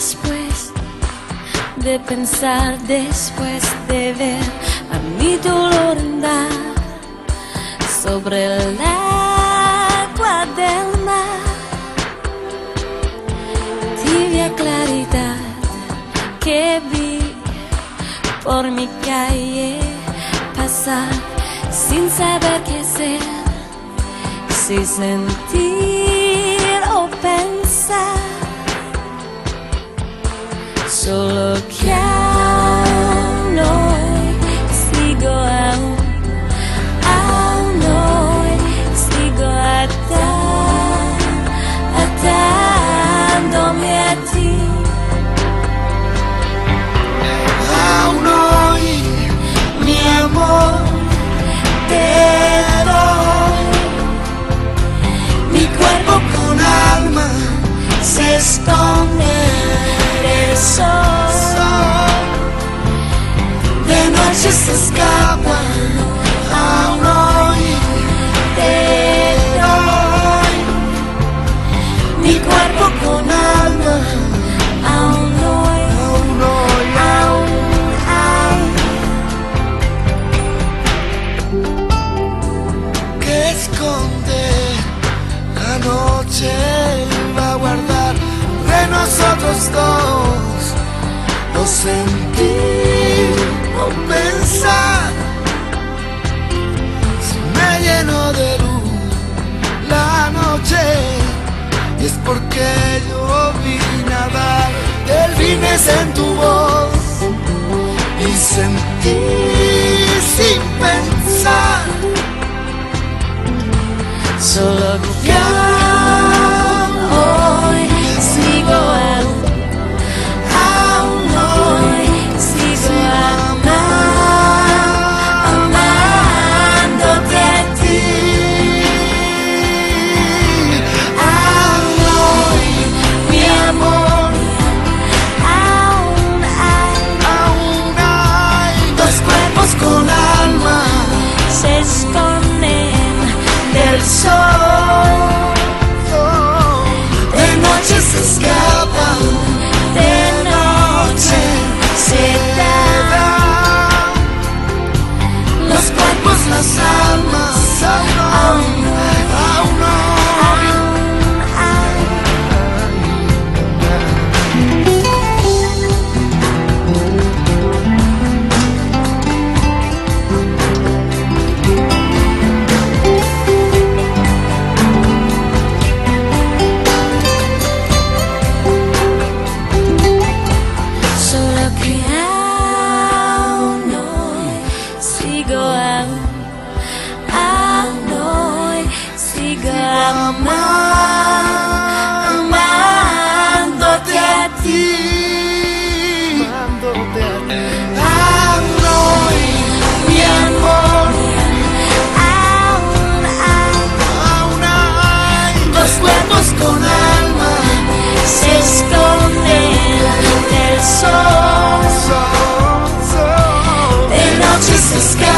después de pensar, después de ver a mi dolor andar sobre el agua del mar. Tibia claridad que vi por mi calle pasar sin saber qué hacer, si sentir o pensar. Solo que aún hoy sigo aún hoy sigo atándome a ti. Aún hoy, mi amor, te doy. Mi cuerpo con alma se esconde del sol, de noche se escapa. Aún hoy te doy. Mi cuerpo con alma, Aún hoy, aún hoy, que esconde la noche va a guardar de nosotros dos, no sentir, no pensar. Si me lleno de luz la noche, y es porque yo vine a dar delfines en tu voz y sentir sin pensar. solo que hoy sigo aún hoy sigo amándote a ti. Aún hoy, Mi amor, aún hay dos cuerpos con alma se esconden del sol. de noche se escapan, De noche se dan los cuerpos, las almas. Aún solo que aún hoy sigo aún hoy sigo amándote a ti. aún hoy, Mi amor, aún hay dos cuerpos con alma se esconden del sol. De noche se escapan.